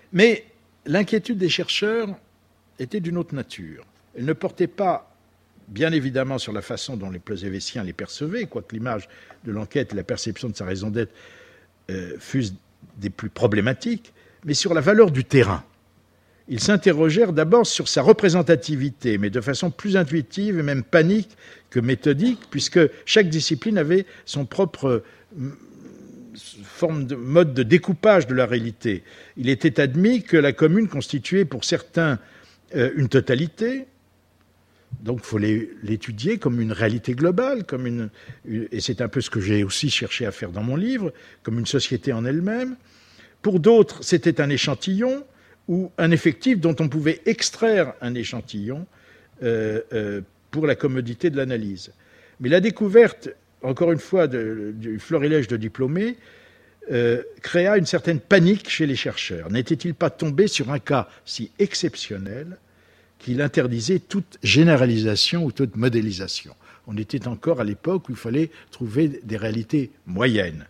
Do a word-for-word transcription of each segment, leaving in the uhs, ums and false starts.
Mais l'inquiétude des chercheurs était d'une autre nature. Elle ne portait pas, bien évidemment, sur la façon dont les Clausewessiens les percevaient, quoique l'image de l'enquête et la perception de sa raison d'être euh, fussent des plus problématiques, mais sur la valeur du terrain. Ils s'interrogèrent d'abord sur sa représentativité, mais de façon plus intuitive et même panique que méthodique, puisque chaque discipline avait son propre forme de mode de découpage de la réalité. Il était admis que la commune constituait pour certains euh, une totalité, donc il faut l'étudier comme une réalité globale, comme une, et c'est un peu ce que j'ai aussi cherché à faire dans mon livre, comme une société en elle-même. Pour d'autres, c'était un échantillon, ou un effectif dont on pouvait extraire un échantillon euh, euh, pour la commodité de l'analyse. Mais la découverte, encore une fois, de, du florilège de diplômés euh, créa une certaine panique chez les chercheurs. N'était-il pas tombé sur un cas si exceptionnel qu'il interdisait toute généralisation ou toute modélisation? On était encore à l'époque où il fallait trouver des réalités moyennes.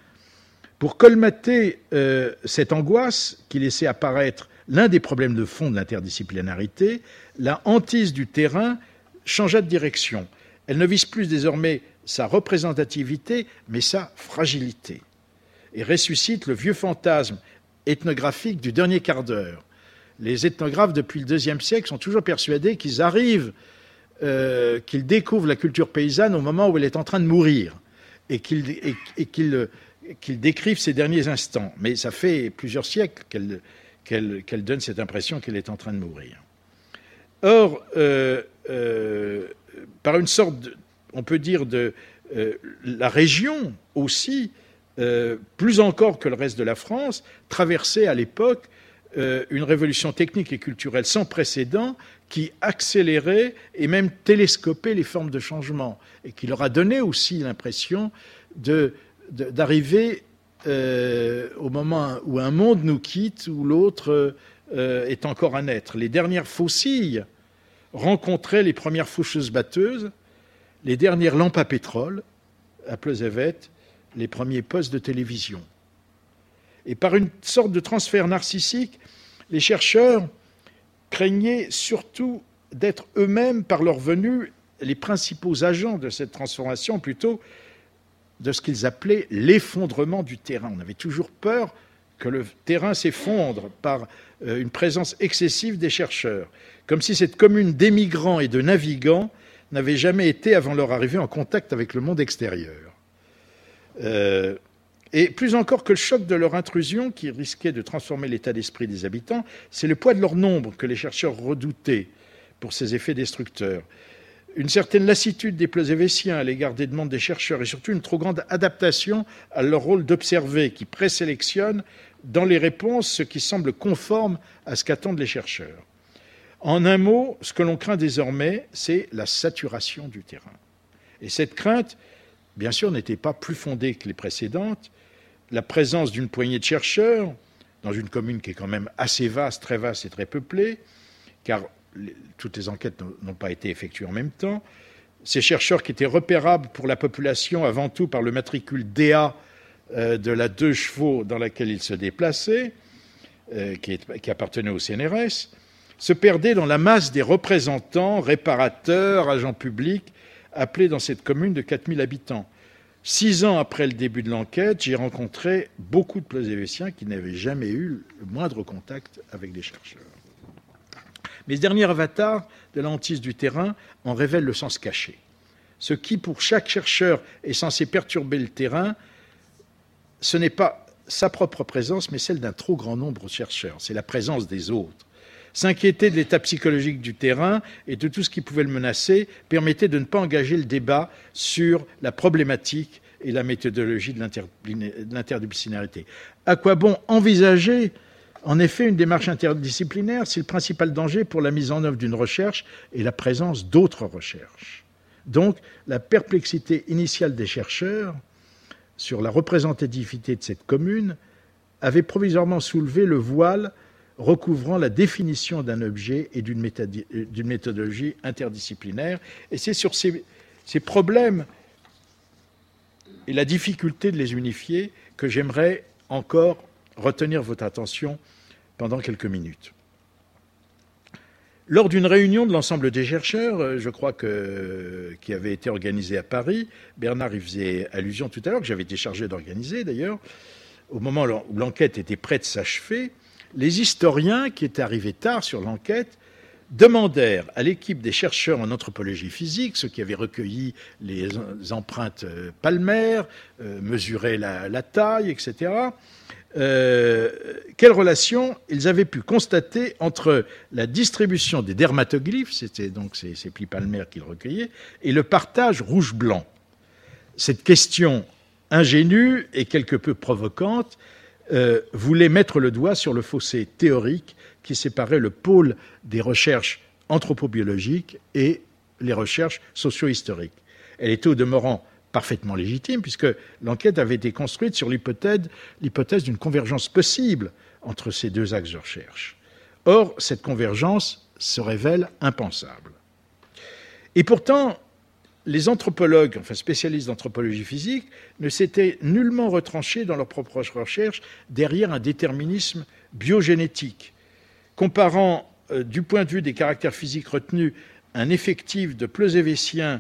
Pour colmater euh, cette angoisse qui laissait apparaître l'un des problèmes de fond de l'interdisciplinarité, la hantise du terrain changea de direction. Elle ne vise plus désormais sa représentativité, mais sa fragilité, et ressuscite le vieux fantasme ethnographique du dernier quart d'heure. Les ethnographes, depuis le deuxième siècle, sont toujours persuadés qu'ils arrivent, euh, qu'ils découvrent la culture paysanne au moment où elle est en train de mourir, et qu'ils, et, et qu'ils, qu'ils décrivent ses derniers instants. Mais ça fait plusieurs siècles qu'elle... Qu'elle, qu'elle donne cette impression qu'elle est en train de mourir. Or, euh, euh, par une sorte, de, on peut dire, de euh, la région aussi, euh, plus encore que le reste de la France, traversait à l'époque euh, une révolution technique et culturelle sans précédent qui accélérait et même télescopait les formes de changement et qui leur a donné aussi l'impression de, de, d'arriver Euh, au moment où un monde nous quitte, où l'autre euh, est encore à naître. Les dernières faucilles rencontraient les premières faucheuses batteuses, les dernières lampes à pétrole, à Pleuzevet, les premiers postes de télévision. Et par une sorte de transfert narcissique, les chercheurs craignaient surtout d'être eux-mêmes, par leur venue, les principaux agents de cette transformation, plutôt de ce qu'ils appelaient l'effondrement du terrain. On avait toujours peur que le terrain s'effondre par une présence excessive des chercheurs, comme si cette commune d'émigrants et de navigants n'avait jamais été, avant leur arrivée, en contact avec le monde extérieur. Euh, et plus encore que le choc de leur intrusion, qui risquait de transformer l'état d'esprit des habitants, c'est le poids de leur nombre que les chercheurs redoutaient pour ces effets destructeurs. Une certaine lassitude des Clausewessiens à l'égard des demandes des chercheurs et surtout une trop grande adaptation à leur rôle d'observer qui présélectionne dans les réponses ce qui semble conforme à ce qu'attendent les chercheurs. En un mot, ce que l'on craint désormais, c'est la saturation du terrain. Et cette crainte, bien sûr, n'était pas plus fondée que les précédentes. La présence d'une poignée de chercheurs dans une commune qui est quand même assez vaste, très vaste et très peuplée, car toutes les enquêtes n'ont pas été effectuées en même temps. Ces chercheurs qui étaient repérables pour la population avant tout par le matricule D A euh, de la deux chevaux dans laquelle ils se déplaçaient, euh, qui, est, qui appartenait au C N R S, se perdaient dans la masse des représentants, réparateurs, agents publics, appelés dans cette commune de quatre mille habitants. Six ans après le début de l'enquête, j'ai rencontré beaucoup de Clausewessiens qui n'avaient jamais eu le moindre contact avec des chercheurs. Mais ce dernier avatar de la hantise du terrain en révèle le sens caché. Ce qui, pour chaque chercheur, est censé perturber le terrain, ce n'est pas sa propre présence, mais celle d'un trop grand nombre de chercheurs. C'est la présence des autres. S'inquiéter de l'état psychologique du terrain et de tout ce qui pouvait le menacer permettait de ne pas engager le débat sur la problématique et la méthodologie de l'interdisciplinarité. À quoi bon envisager en effet une démarche interdisciplinaire si le principal danger pour la mise en œuvre d'une recherche est la présence d'autres recherches? Donc, la perplexité initiale des chercheurs sur la représentativité de cette commune avait provisoirement soulevé le voile recouvrant la définition d'un objet et d'une méthodologie interdisciplinaire. Et c'est sur ces, ces problèmes et la difficulté de les unifier que j'aimerais encore retenir votre attention pendant quelques minutes. Lors d'une réunion de l'ensemble des chercheurs, je crois que, qui avait été organisée à Paris, Bernard y faisait allusion tout à l'heure, que j'avais été chargé d'organiser d'ailleurs, au moment où l'enquête était prête de s'achever, les historiens qui étaient arrivés tard sur l'enquête demandèrent à l'équipe des chercheurs en anthropologie physique, ceux qui avaient recueilli les empreintes palmaires, euh, mesuré la, la taille, et cetera, euh, quelle relation ils avaient pu constater entre la distribution des dermatoglyphes, c'était donc ces, ces plis palmaires qu'ils recueillaient, et le partage rouge-blanc. Cette question ingénue et quelque peu provocante euh, voulait mettre le doigt sur le fossé théorique qui séparait le pôle des recherches anthropobiologiques et les recherches socio-historiques. Elle était au demeurant parfaitement légitime, puisque l'enquête avait été construite sur l'hypothèse, l'hypothèse d'une convergence possible entre ces deux axes de recherche. Or, cette convergence se révèle impensable. Et pourtant, les anthropologues, enfin spécialistes d'anthropologie physique, ne s'étaient nullement retranchés dans leurs propres recherches derrière un déterminisme biogénétique. Comparant, euh, du point de vue des caractères physiques retenus, un effectif de pleusévétiens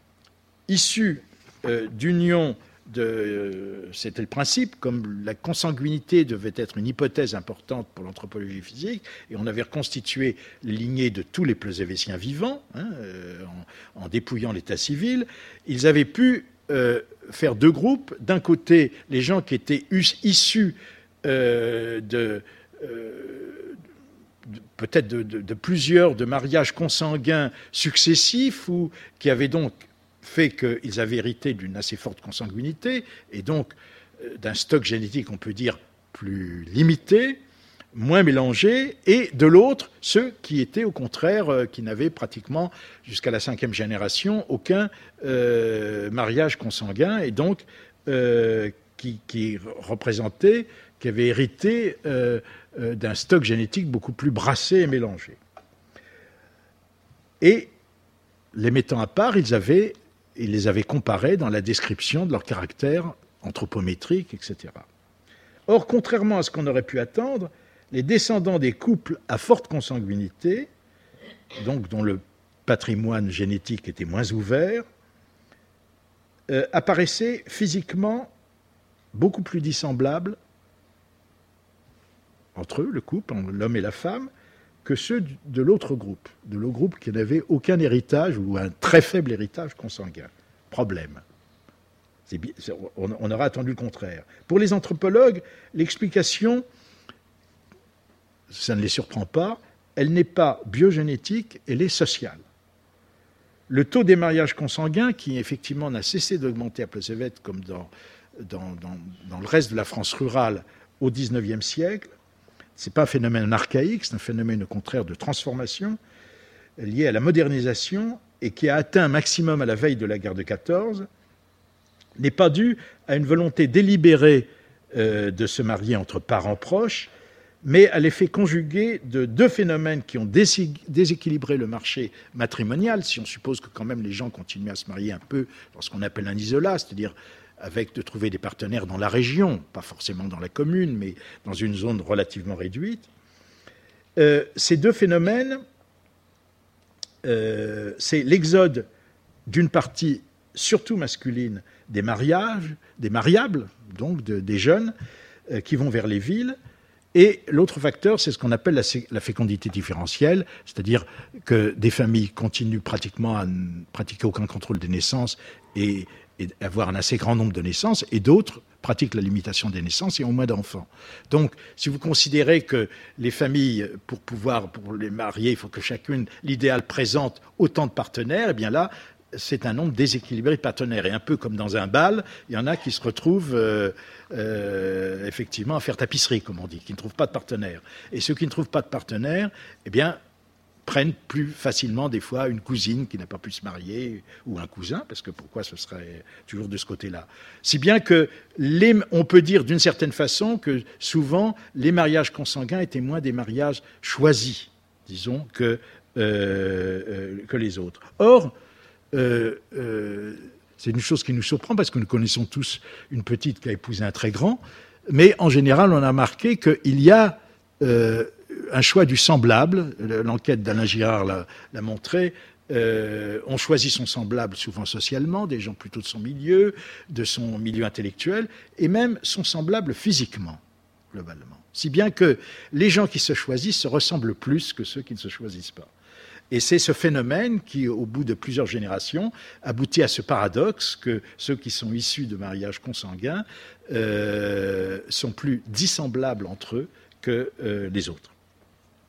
issus euh, d'union de... Euh, c'était le principe, comme la consanguinité devait être une hypothèse importante pour l'anthropologie physique, et on avait reconstitué les lignées de tous les pleusévétiens vivants, hein, euh, en, en dépouillant l'état civil, ils avaient pu euh, faire deux groupes. D'un côté, les gens qui étaient issus euh, de... Euh, peut-être de, de, de plusieurs de mariages consanguins successifs, ou qui avaient donc fait qu'ils avaient hérité d'une assez forte consanguinité, et donc euh, d'un stock génétique, on peut dire, plus limité, moins mélangé, et de l'autre, ceux qui étaient, au contraire, euh, qui n'avaient pratiquement, jusqu'à la cinquième génération, aucun euh, mariage consanguin, et donc euh, qui, qui représentaient, qui avaient hérité euh, euh, d'un stock génétique beaucoup plus brassé et mélangé. Et, les mettant à part, ils, avaient, ils les avaient comparés dans la description de leur caractère anthropométrique, et cetera. Or, contrairement à ce qu'on aurait pu attendre, les descendants des couples à forte consanguinité, donc dont le patrimoine génétique était moins ouvert, euh, apparaissaient physiquement beaucoup plus dissemblables entre eux, le couple, l'homme et la femme, que ceux de l'autre groupe, de l'autre groupe qui n'avait aucun héritage ou un très faible héritage consanguin. Problème. C'est bien, on, on aurait attendu le contraire. Pour les anthropologues, l'explication, ça ne les surprend pas, elle n'est pas biogénétique, elle est sociale. Le taux des mariages consanguins, qui effectivement n'a cessé d'augmenter à Pleusévette comme dans, dans, dans, dans le reste de la France rurale au dix-neuvième siècle, ce n'est pas un phénomène archaïque, c'est un phénomène au contraire de transformation lié à la modernisation et qui a atteint un maximum à la veille de la guerre de quatorze, n'est pas dû à une volonté délibérée euh, de se marier entre parents proches, mais à l'effet conjugué de deux phénomènes qui ont déséquilibré le marché matrimonial, si on suppose que quand même les gens continuent à se marier un peu dans ce qu'on appelle un isolat, c'est-à-dire avec de trouver des partenaires dans la région, pas forcément dans la commune, mais dans une zone relativement réduite. Euh, ces deux phénomènes, euh, c'est l'exode d'une partie surtout masculine des mariages, des mariables, donc de, des jeunes, euh, qui vont vers les villes. Et l'autre facteur, c'est ce qu'on appelle la, la fécondité différentielle, c'est-à-dire que des familles continuent pratiquement à ne pratiquer aucun contrôle des naissances et, et avoir un assez grand nombre de naissances, et d'autres pratiquent la limitation des naissances et ont moins d'enfants. Donc, si vous considérez que les familles, pour pouvoir pour les marier, il faut que chacune, l'idéal, présente autant de partenaires, eh bien là, c'est un nombre déséquilibré de partenaires. Et un peu comme dans un bal, il y en a qui se retrouvent euh, euh, effectivement à faire tapisserie, comme on dit, qui ne trouvent pas de partenaire. Et ceux qui ne trouvent pas de partenaire, eh bien, prennent plus facilement des fois une cousine qui n'a pas pu se marier, ou un cousin, parce que pourquoi ce serait toujours de ce côté-là. Si bien que les, on peut dire d'une certaine façon que souvent les mariages consanguins étaient moins des mariages choisis, disons, que, euh, euh, que les autres. Or, Euh, euh, c'est une chose qui nous surprend parce que nous connaissons tous une petite qui a épousé un très grand, mais en général, on a remarqué qu'il y a euh, un choix du semblable. L'enquête d'Alain Girard l'a, l'a montré. Euh, on choisit son semblable souvent socialement, des gens plutôt de son milieu, de son milieu intellectuel, et même son semblable physiquement, globalement. Si bien que les gens qui se choisissent se ressemblent plus que ceux qui ne se choisissent pas. Et c'est ce phénomène qui, au bout de plusieurs générations, aboutit à ce paradoxe que ceux qui sont issus de mariages consanguins euh, sont plus dissemblables entre eux que euh, les autres.